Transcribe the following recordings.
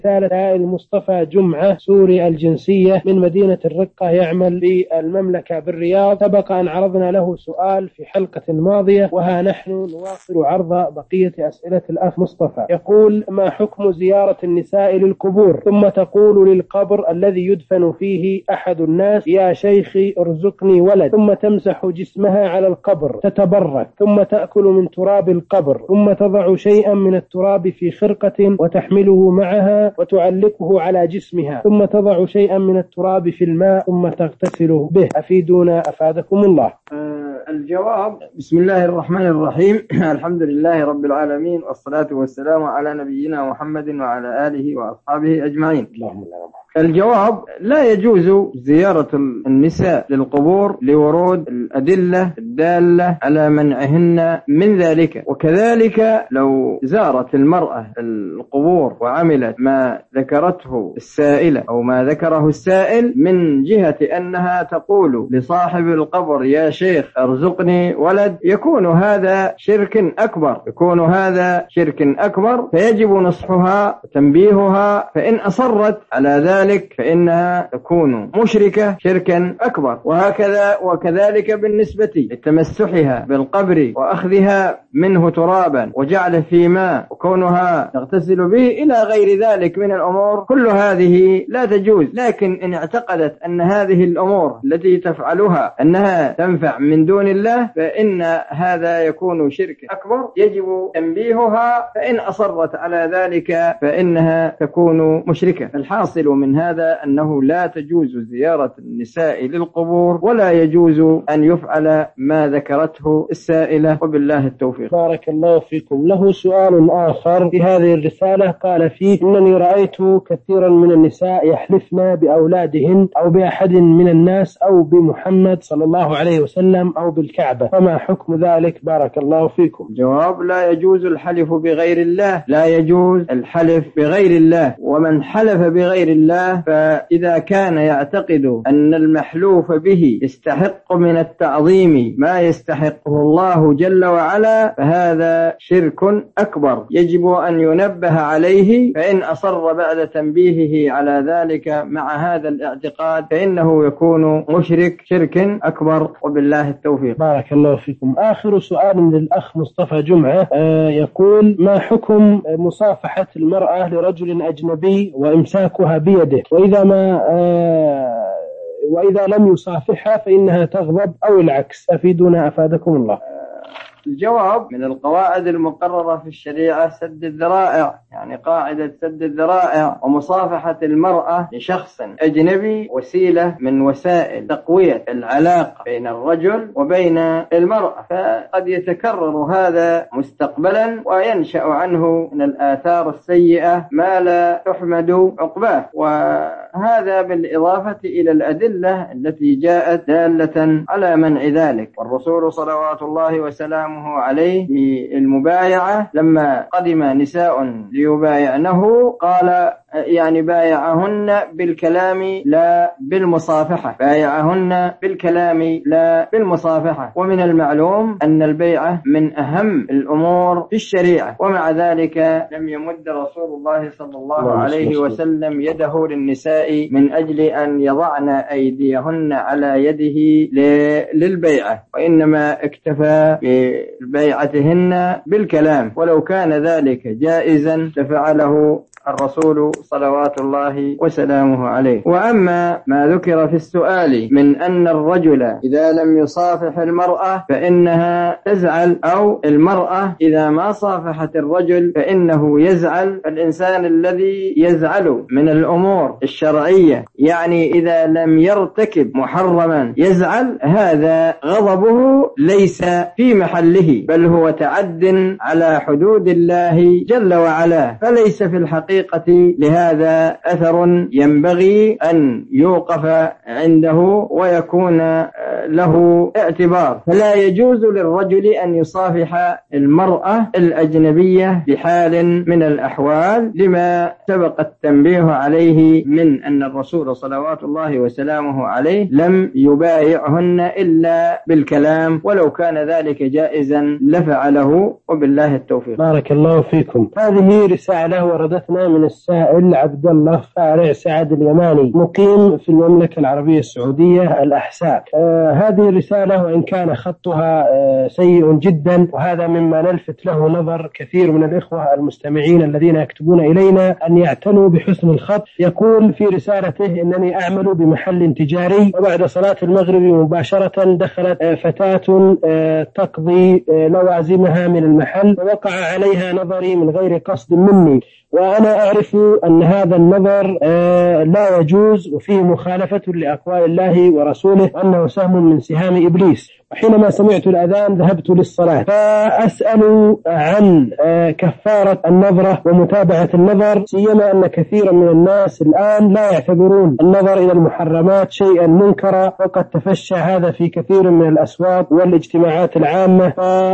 رسالة المصطفى جمعة سوري الجنسية من مدينة الرقة، يعمل بالمملكة بالرياض. سبق أن عرضنا له سؤال في حلقة ماضية، وها نحن نواصل عرض بقية أسئلة الأخ مصطفى. يقول: ما حكم زيارة النساء للقبور ثم تقول للقبر الذي يدفن فيه أحد الناس: يا شيخي ارزقني ولد، ثم تمسح جسمها على القبر تتبرك، ثم تأكل من تراب القبر، ثم تضع شيئا من التراب في خرقة وتحمله معها وتعلقه على جسمها، ثم تضع شيئا من التراب في الماء ثم تغتسل به، أفيدونا أفادكم الله. الجواب: بسم الله الرحمن الرحيم. الحمد لله رب العالمين، والصلاة والسلام على نبينا محمد وعلى آله وأصحابه أجمعين. الجواب: لا يجوز زيارة النساء للقبور لورود الأدلة الدالة على منعهن من ذلك. وكذلك لو زارت المرأة القبور وعملت ما ذكرته السائلة أو ما ذكره السائل من جهة أنها تقول لصاحب القبر: يا شيخ ارزقني ولد، يكون هذا شرك أكبر، فيجب نصحها وتنبيهها، فإن أصرت على ذلك فإنها تكون مشركة شركا أكبر. وكذلك بالنسبة لتمسحها بالقبر وأخذها منه ترابا وجعله في ماء وكونها تغتسل به إلى غير ذلك من الأمور، كل هذه لا تجوز. لكن إن اعتقدت أن هذه الأمور التي تفعلها أنها تنفع من دون الله فإن هذا يكون شرك أكبر، يجب تنبيهها، فإن أصرت على ذلك فإنها تكون مشركة. الحاصل من هذا أنه لا تجوز زيارة النساء للقبور، ولا يجوز أن يفعل ما ذكرته السائلة، وبالله التوفيق. بارك الله فيكم. له سؤال آخر في هذه الرسالة، قال فيه: إنني رأيت كثيرا من النساء يحلفن بأولادهن أو بأحد من الناس أو بمحمد صلى الله عليه وسلم أو بالكعبة، فما حكم ذلك؟ بارك الله فيكم. جواب: لا يجوز الحلف بغير الله، لا يجوز الحلف بغير الله. ومن حلف بغير الله فإذا كان يعتقد أن المحلوف به يستحق من التعظيم ما يستحقه الله جل وعلا فهذا شرك أكبر، يجب أن ينبه عليه، فإن أصر بعد تنبيهه على ذلك مع هذا الاعتقاد فإنه يكون مشرك شرك أكبر، وبالله التوفيق. بارك الله فيكم. آخر سؤال للأخ مصطفى جمعة، يقول: ما حكم مصافحة المرأة لرجل أجنبي وإمساكها بيده، وإذا لم يصافحها فإنها تغضب أو العكس، أفيدونا أفادكم الله. الجواب: من القواعد المقررة في الشريعة سد الذرائع، يعني قاعدة سد الذرائع ومصافحة المرأة لشخص أجنبي وسيلة من وسائل تقوية العلاقة بين الرجل وبين المرأة، فقد يتكرر هذا مستقبلا وينشأ عنه من الآثار السيئة ما لا تحمد عقباه، وهذا بالإضافة إلى الأدلة التي جاءت دالة على منع ذلك. والرسول صلوات الله وسلامه عليه في المبايعة لما قدم نساء ليبايعنه قال: يعني بايعهن بالكلام لا بالمصافحة، بايعهن بالكلام لا بالمصافحة. ومن المعلوم أن البيعة من أهم الأمور في الشريعة، ومع ذلك لم يمد رسول الله صلى الله عليه وسلم يده للنساء من أجل أن يضعن أيديهن على يده للبيعة، وإنما اكتفى ببيعتهن بالكلام، ولو كان ذلك جائزا لفعله الرسول صلوات الله وسلامه عليه. وأما ما ذكر في السؤال من أن الرجل إذا لم يصافح المرأة فإنها تزعل، أو المرأة إذا ما صافحت الرجل فإنه يزعل، الإنسان الذي يزعل من الأمور الشرعية، يعني إذا لم يرتكب محرما يزعل، هذا غضبه ليس في محله، بل هو تعد على حدود الله جل وعلا، فليس في الحقيقة لهذا أثر ينبغي أن يوقف عنده ويكون له اعتبار، فلا يجوز للرجل أن يصافح المرأة الأجنبية بحال من الأحوال، لما سبق التنبيه عليه من أن الرسول صلوات الله وسلامه عليه لم يبايعهن إلا بالكلام، ولو كان ذلك جائزا لفعله، وبالله التوفيق. بارك الله فيكم. هذه رسالة وردتنا من السائل عبد الله فارع سعد اليماني، مقيم في المملكة العربية السعودية الأحساء. هذه الرسالة وإن كان خطها سيء جدا، وهذا مما نلفت له نظر كثير من الإخوة المستمعين الذين يكتبون إلينا أن يعتنوا بحسن الخط. يقول في رسالته: إنني أعمل بمحل تجاري، وبعد صلاة المغرب مباشرة دخلت فتاة تقضي لوازمها من المحل، ووقع عليها نظري من غير قصد مني، وأنا أعرف أن هذا النظر لا يجوز وفيه مخالفة لأقوال الله ورسوله، وأنه سهم من سهام إبليس. وحينما سمعت الأذان ذهبت للصلاة، فأسأل عن كفارة النظرة ومتابعة النظر، سيما أن كثيرا من الناس الآن لا يعتبرون النظر إلى المحرمات شيئا منكرا، وقد تفشى هذا في كثير من الأسواق والاجتماعات العامة.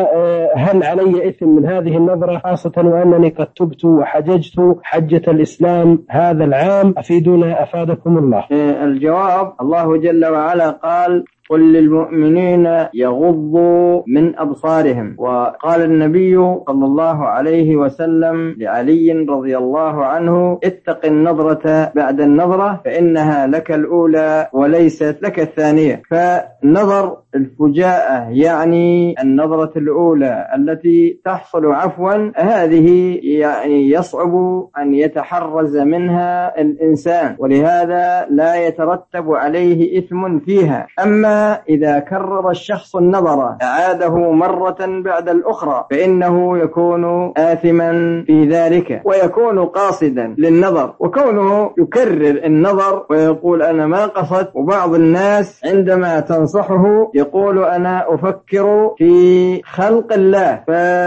فهل علي إثم من هذه النظرة، خاصة وأنني قد تبت وحججت حجة الإسلام هذا العام؟ أفيدونا أفادكم الله. الجواب: الله جل وعلا قال: قل للمؤمنين يغضوا من أبصارهم. وقال النبي صلى الله عليه وسلم لعلي رضي الله عنه: اتق النظرة بعد النظرة، فإنها لك الأولى وليست لك الثانية. فنظر الفجاءة يعني النظرة الأولى التي تحصل عفوا، هذه يعني يصعب أن يتحرز منها الإنسان، ولهذا لا يترتب عليه إثم فيها. أما إذا كرر الشخص النظر أعاده مرة بعد الأخرى، فإنه يكون آثما في ذلك، ويكون قاصدا للنظر، وكونه يكرر النظر ويقول أنا ما قصدت. وبعض الناس عندما تنصحه يقول أنا أفكر في خلق الله،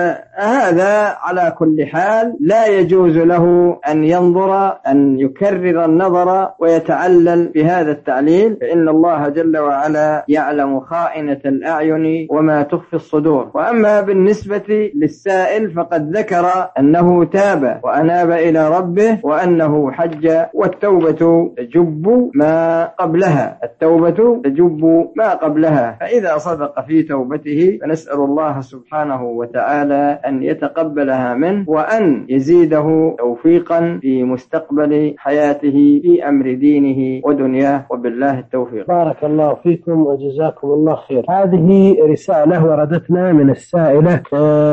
فهذا على كل حال لا يجوز له أن ينظر، أن يكرر النظر ويتعلل بهذا التعليل، فإن الله جل وعلا يعلم خائنة الأعين وما تخفي الصدور. وأما بالنسبة للسائل فقد ذكر أنه تاب وأناب إلى ربه وأنه حج، والتوبة تجب ما قبلها، التوبة تجب ما قبلها. فإذا صدق في توبته فنسأل الله سبحانه وتعالى أن يتقبلها منه، وأن يزيده توفيقا في مستقبل حياته في أمر دينه ودنياه، وبالله التوفيق. بارك الله فيكم وجزاكم الله خير. هذه رسالة وردتنا من السائلة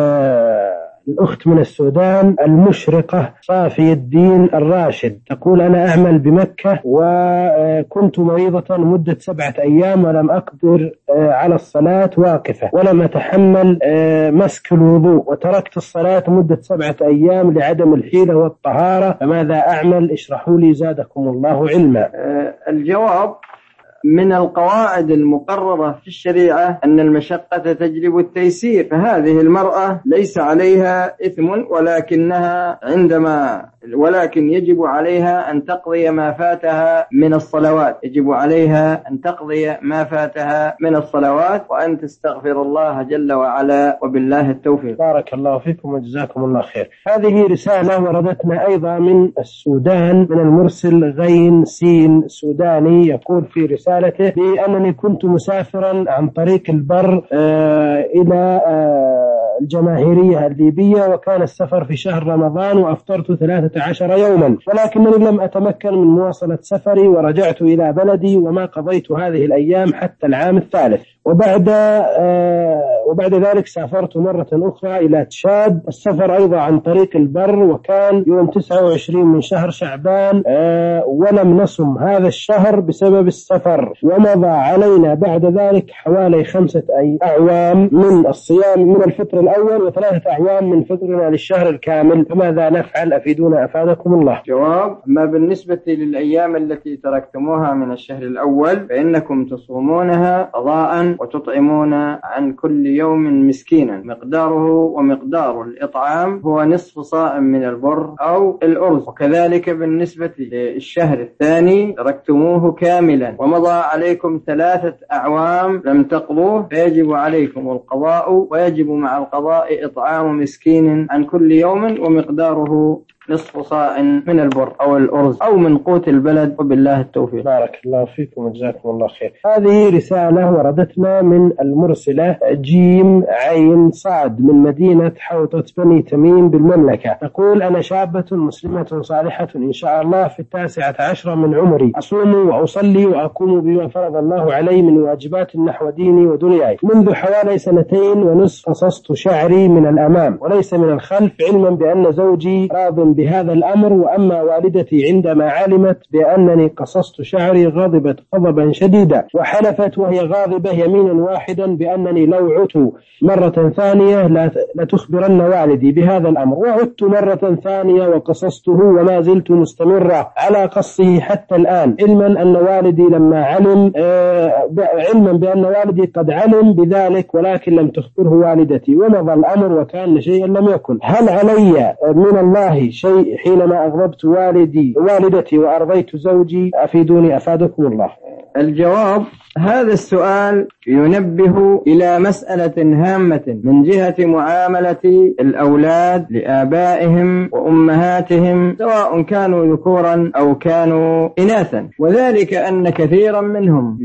الأخت من السودان المشرقة صافي الدين الراشد، تقول: أنا أعمل بمكة وكنت مريضة مدة 7 أيام، ولم أقدر على الصلاة واقفة، ولم أتحمل مسك الوضوء، وتركت الصلاة مدة 7 أيام لعدم الحيلة والطهارة، فماذا أعمل؟ اشرحوا لي زادكم الله علما. الجواب: من القواعد المقررة في الشريعة أن المشقة تجلب التيسير، فهذه المرأة ليس عليها إثم، ولكن يجب عليها أن تقضي ما فاتها من الصلوات، يجب عليها أن تقضي ما فاتها من الصلوات، وأن تستغفر الله جل وعلا، وبالله التوفيق. بارك الله فيكم وجزاكم الله خير. هذه رسالة وردتنا أيضا من السودان، من المرسل غين سين سوداني، يقول في رسالته: بأنني كنت مسافرا عن طريق البر إلى الجماهيرية الليبية، وكان السفر في شهر رمضان، وأفطرت 13 يوما، ولكنني لم أتمكن من مواصلة سفري، ورجعت إلى بلدي، وما قضيت هذه الأيام حتى العام الثالث. وبعد ذلك سافرت مرة أخرى إلى تشاد، السفر أيضا عن طريق البر، وكان يوم 29 من شهر شعبان، ولم نصم هذا الشهر بسبب السفر، ومضى علينا بعد ذلك حوالي 5 أعوام من الصيام من الفطر الأول، و3 أعوام من فطرنا للشهر الكامل، فماذا نفعل؟ أفيدونا أفادكم الله. جواب: ما بالنسبة للأيام التي تركتموها من الشهر الأول فإنكم تصومونها قضاء وتطعمون عن كل يوم مسكينا مقداره ومقدار الإطعام هو نصف صاع من البر أو الأرز. وكذلك بالنسبة للشهر الثاني تركتموه كاملا ومضى عليكم 3 أعوام لم تقضوه فيجب عليكم القضاء، ويجب مع القضاء إطعام مسكين عن كل يوم ومقداره نصف صاع من البر أو الأرز أو من قوت البلد. وبالله التوفيق. بارك الله فيكم وجزاكم الله خير. هذه رسالة وردتنا من المرسلة جيم عين صاد من مدينة حوطة بني تميم بالمملكة. تقول: أنا شابة مسلمة صالحة إن شاء الله في 19 من عمري، أصوم وأصلي وأقوم بما فرض الله علي من واجبات نحو ديني ودنياي. منذ حوالي 2.5 سنين قصصت شعري من الأمام وليس من الخلف، علما بأن زوجي راض بهذا الأمر. وأما والدتي عندما علمت بأنني قصصت شعري غضبت غضبا شديدا، وحلفت وهي غاضبة يمينا واحدا بأنني لو عدت مرة ثانية لتخبرن والدي بهذا الأمر. وعدت مرة ثانية وقصصته وما زلت مستمرة على قصه حتى الآن، علما بأن والدي قد علم بذلك ولكن لم تخبره والدتي، ومضى الأمر وكان شيئا لم يكن. هل علي من الله شيء حينما أغضبت والدتي وأرضيت زوجي؟ أفيدوني أفادكم الله. الجواب: هذا السؤال ينبه إلى مسألة هامة من جهة معاملة الأولاد لآبائهم وأمهاتهم سواء كانوا ذكورا أو كانوا إناثا، وذلك أن كثيرا منهم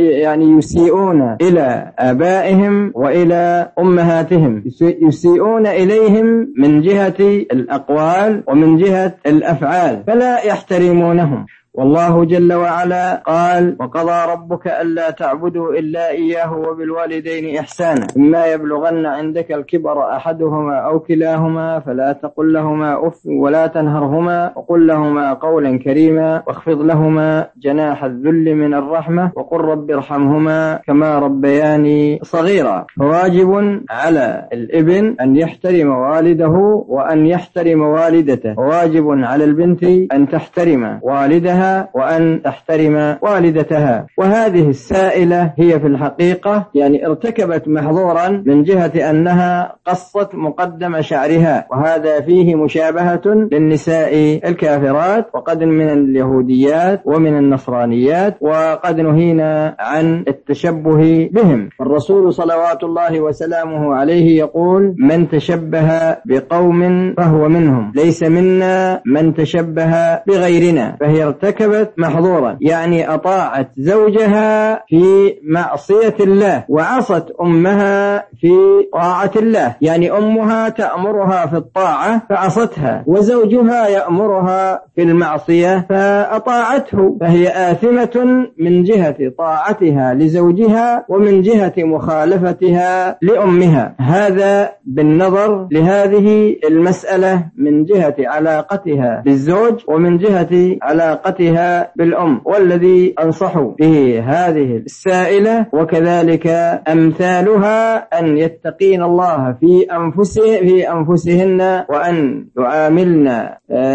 يسيئون إلى آبائهم وإلى أمهاتهم، يسيئون إليهم من جهة الأقوال ومن جهة الأفعال، فلا يحترمونهم. والله جل وعلا قال: وقضى ربك ألا تعبدوا إلا إياه وبالوالدين إحسانا، إما يبلغن عندك الكبر أحدهما أو كلاهما فلا تقل لهما أف ولا تنهرهما وقل لهما قولا كريما واخفض لهما جناح الذل من الرحمة وقل رب ارحمهما كما ربياني صغيرا. فواجب على الابن أن يحترم والده وأن يحترم والدته، وواجب على البنت أن تحترم والدها وأن تحترم والدتها. وهذه السائلة هي في الحقيقة ارتكبت محظورا من جهة أنها قصت مقدم شعرها، وهذا فيه مشابهة للنساء الكافرات وقد من اليهوديات ومن النصرانيات، وقد نهينا عن التشبه بهم. الرسول صلوات الله وسلامه عليه يقول: من تشبه بقوم فهو منهم، ليس منا من تشبه بغيرنا. فهي ارتكبت محظورا، أطاعت زوجها في معصية الله وعصت أمها في طاعة الله، أمها تأمرها في الطاعة فعصتها، وزوجها يأمرها في المعصية فأطاعته، فهي آثمة من جهة طاعتها لزوجها ومن جهة مخالفتها لأمها. هذا بالنظر لهذه المسألة من جهة علاقتها بالزوج ومن جهة علاقتها بالأم. والذي أنصح به هذه السائلة وكذلك أمثالها أن يتقين الله في أنفسهن وأن يعاملن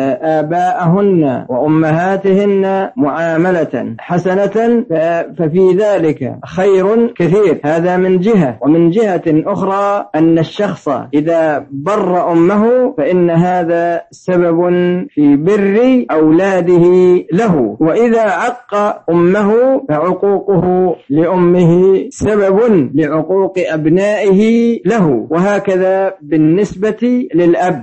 آباءهن وأمهاتهن معاملة حسنة، ففي ذلك خير كثير. هذا من جهة. ومن جهة أخرى أن الشخص إذا بر أمه فإن هذا سبب في بر أولاده له، وإذا عق أمه فعقوقه لأمه سبب لعقوق أبنائه له، وهكذا بالنسبة للأب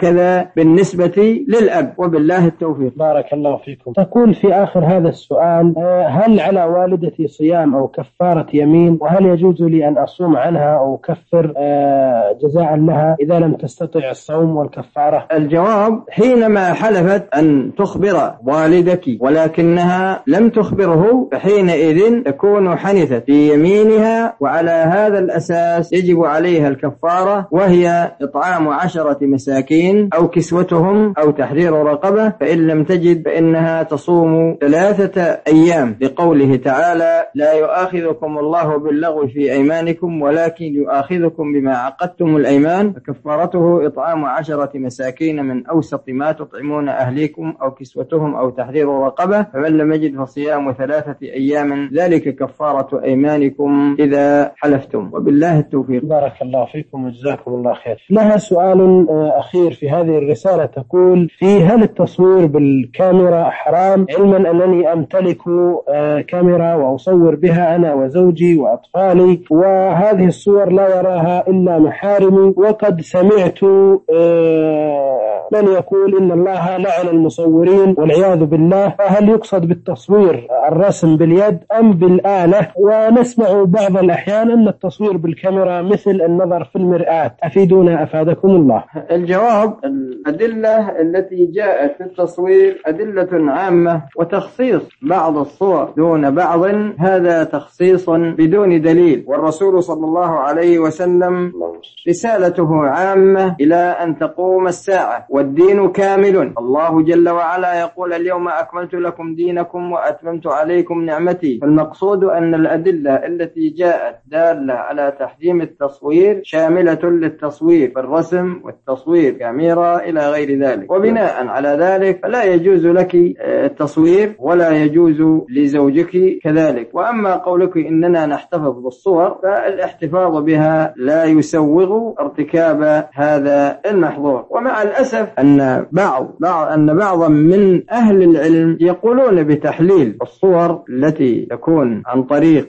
وبالله التوفيق. بارك الله فيكم. تقول في آخر هذا السؤال: هل على والدتي صيام أو كفارة يمين؟ وهل يجوز لي أن أصوم عنها أو أكفر جزاء لها إذا لم تستطع الصوم والكفارة؟ الجواب: حينما حلفت أن تخبر والدك ولكنها لم تخبره فحينئذ تكون حنثت في يمينها، وعلى هذا الأساس يجب عليها الكفارة، وهي إطعام 10 مساكين أو كسوتهم أو تحرير رقبة، فإن لم تجد فإنها تصوم 3 أيام، لقوله تعالى: لا يؤاخذكم الله باللغو في أيمانكم ولكن يؤاخذكم بما عقدتم الأيمان، فكفارته إطعام 10 مساكين من أوسط ما تطعمون أهليكم أو كسوتهم أو تحرير فتحرير رقبة، فمن لم يجد فصيام 3 أيام ذلك كفارة أيمانكم إذا حلفتم، وبالله التوفيق. بارك الله فيكم وجزاكم الله خير. لها سؤال أخير في هذه الرسالة، تقول: هل التصوير بالكاميرا حرام، علما أنني أمتلك كاميرا وأصور بها أنا وزوجي وأطفالي، وهذه الصور لا يراها إلا محارمي، وقد سمعت من يقول إن الله لعن المصورين والعياذ بالله، فهل يقصد بالتصوير الرسم باليد أم بالآلة؟ ونسمع بعض الأحيان أن التصوير بالكاميرا مثل النظر في المرآة، أفيدونا أفادكم الله. الجواب: الأدلة التي جاءت في التصوير أدلة عامة، وتخصيص بعض الصور دون بعض هذا تخصيص بدون دليل، والرسول صلى الله عليه وسلم رسالته عامة إلى أن تقوم الساعة، والدين كامل. الله جل وعلا يقول: اليوم أكملت لكم دينكم وأتممت عليكم نعمتي. فالمقصود أن الأدلة التي جاءت دالة على تحريم التصوير شاملة للتصوير بالرسم والتصوير كاميرا إلى غير ذلك، وبناء على ذلك فلا يجوز لك التصوير ولا يجوز لزوجك كذلك. وأما قولك إننا نحتفظ بالصور، فالاحتفاظ بها لا يسوغ ارتكاب هذا المحظور. ومع الأسف أن بعضا من أهل العلم يقولون بتحليل الصور التي تكون عن طريق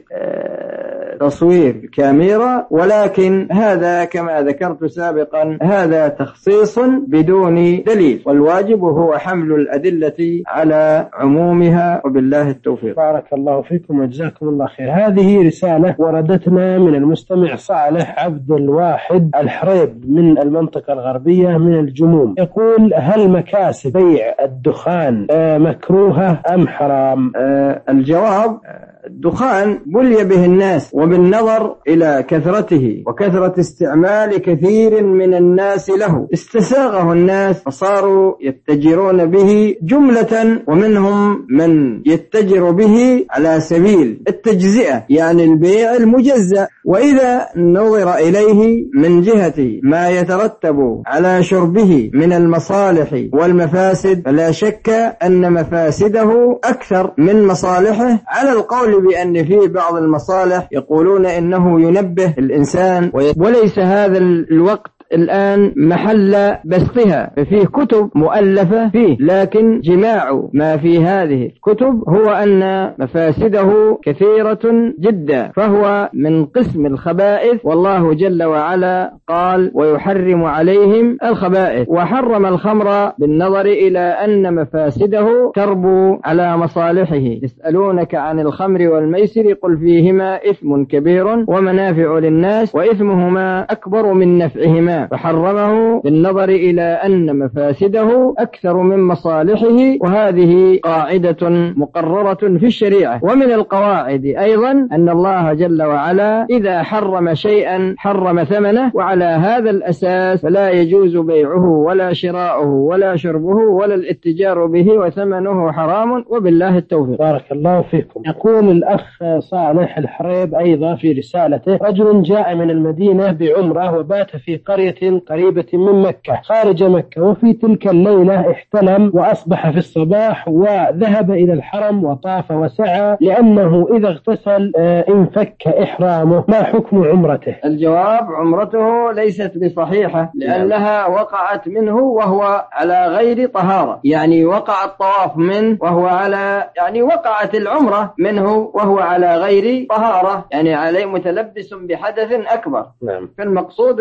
تصوير كاميرا، ولكن هذا كما ذكرت سابقا هذا تخصيص بدون دليل، والواجب هو حمل الأدلة على عمومها، وبالله التوفيق. بارك الله فيكم وجزاكم الله خير. هذه رسالة وردتنا من المستمع صالح عبد الواحد الحريب من المنطقة الغربية من الجموم، يقول: هل مكاسب بيع الدخان مكروهة أم حرام؟ الجواب: الدخان بلي به الناس، وبالنظر إلى كثرته وكثرة استعمال كثير من الناس له استساغه الناس، فصاروا يتجرون به جملة، ومنهم من يتجر به على سبيل التجزئة، يعني البيع المجزأ. وإذا نظر إليه من جهة ما يترتب على شربه من المصالح والمفاسد، فلا شك أن مفاسده أكثر من مصالحه، على القول بأن فيه بعض المصالح يقولون إنه ينبه الإنسان، وليس هذا الوقت الآن محل بثها، فيه كتب مؤلفة فيه، لكن جماع ما في هذه الكتب هو أن مفاسده كثيرة جدا، فهو من قسم الخبائث، والله جل وعلا قال: ويحرم عليهم الخبائث، وحرم الخمر بالنظر إلى أن مفاسده تربو على مصالحه. يسألونك عن الخمر والميسر قل فيهما إثم كبير ومنافع للناس وإثمهما أكبر من نفعهما، فحرمه بالنظر إلى أن مفاسده أكثر من مصالحه، وهذه قاعدة مقررة في الشريعة. ومن القواعد أيضا أن الله جل وعلا إذا حرم شيئا حرم ثمنه، وعلى هذا الأساس فلا يجوز بيعه ولا شراؤه ولا شربه ولا الاتجار به، وثمنه حرام، وبالله التوفيق. بارك الله فيكم. يقول الأخ صالح الحريب أيضا في رسالته: رجل جاء من المدينة بعمرة وبات في قرية قريبة من مكة خارج مكة، وفي تلك الليلة احتلم وأصبح في الصباح وذهب إلى الحرم وطاف وسعى، لأنه إذا اغتسل انفك إحرامه، ما حكم عمرته؟ الجواب: عمرته ليست بصحيحة، لأنها وقعت منه وهو على غير طهارة، يعني وقع الطواف منه وهو يعني وقعت العمرة منه وهو على غير طهارة، يعني عليه متلبس بحدث أكبر. نعم. فالمقصود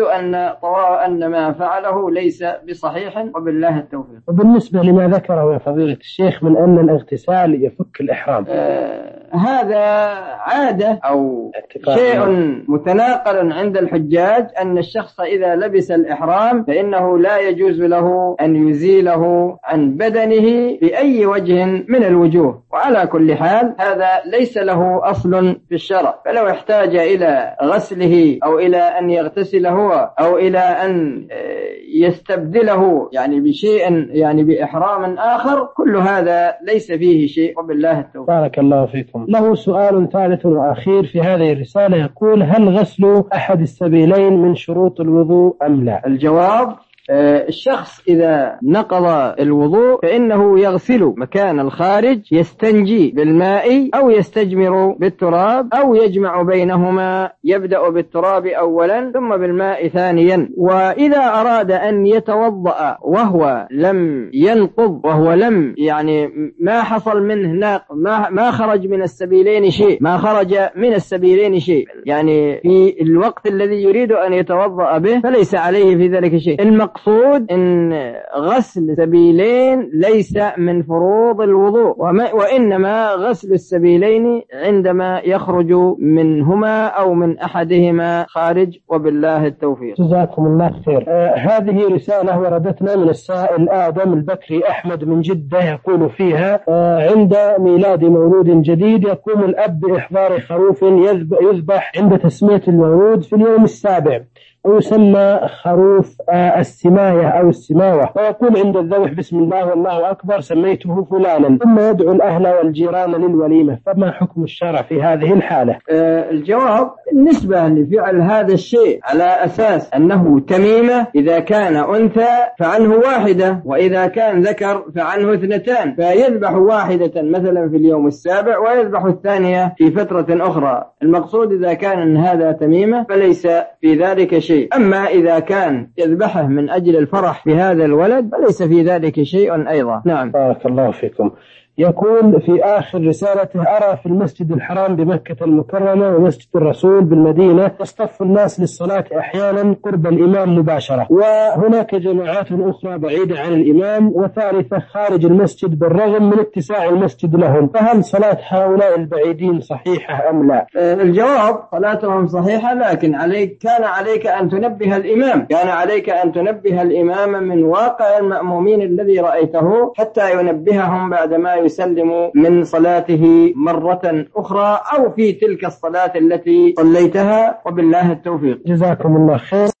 أن ما فعله ليس بصحيح، وبالله التوفيق. وبالنسبة لما ذكره يا فضيلة الشيخ من أن الاغتسال يفك الإحرام، هذا عادة أو شيء متناقل عند الحجاج، أن الشخص إذا لبس الإحرام فإنه لا يجوز له أن يزيله عن بدنه بأي وجه من الوجوه. وعلى كل حال هذا ليس له أصل في الشرع، فلو احتاج إلى غسله أو إلى أن يغتسل هو أو إلى أن يستبدله يعني بشيء يعني بإحرام آخر، كل هذا ليس فيه شيء، وبالله التوفيق. بارك الله فيكم. له سؤال ثالث وأخير في هذه الرسالة، يقول: هل غسل أحد السبيلين من شروط الوضوء أم لا؟ الجواب: الشخص إذا نقض الوضوء فإنه يغسل مكان الخارج، يستنجي بالماء أو يستجمر بالتراب أو يجمع بينهما، يبدأ بالتراب أولا ثم بالماء ثانيا. وإذا أراد أن يتوضأ وهو لم ينقض، وهو لم يعني ما حصل منه ما خرج من السبيلين شيء، يعني في الوقت الذي يريد أن يتوضأ به فليس عليه في ذلك شيء. المقصود أن غسل السبيلين ليس من فروض الوضوء، وإنما غسل السبيلين عندما يخرج منهما أو من أحدهما خارج، وبالله التوفيق. جزاكم الله خير. هذه رسالة وردتنا من السائل آدم البكري أحمد من جدة، يقول فيها: عند ميلاد مولود جديد يقوم الأب بإحضار خروف يذبح عند تسمية المولود في اليوم السابع، ويسمى خروف السماية أو السماوة، ويقول عند الذبح: بسم الله والله أكبر سميته فلانا، ثم يدعو الأهل والجيران للوليمة، فما حكم الشرع في هذه الحالة؟ الجواب: بالنسبة لفعل هذا الشيء على أساس أنه تميمة، إذا كان أنثى فعنه واحدة، وإذا كان ذكر فعنه 2، فيذبح واحدة مثلا في اليوم السابع ويذبح الثانية في فترة أخرى. المقصود إذا كان هذا تميمة فليس في ذلك شيء. أما إذا كان يذبحه من أجل الفرح بهذا الولد فليس في ذلك شيء أيضا. نعم. بارك الله فيكم. يقول في آخر رسالته: أرى في المسجد الحرام بمكة المكرمة ومسجد الرسول بالمدينة يصطف الناس للصلاة أحيانا قرب الإمام مباشرة، وهناك جماعات أخرى بعيدة عن الإمام، وثالثة خارج المسجد بالرغم من اتساع المسجد لهم، فهل صلاة هؤلاء البعيدين صحيحة أم لا؟ الجواب: صلاتهم صحيحة، لكن كان عليك أن تنبه الإمام من واقع المأمومين الذي رأيته حتى ينبههم بعدما يسلم من صلاته مرة أخرى أو في تلك الصلاة التي صليتها، وبالله التوفيق. جزاكم الله خير.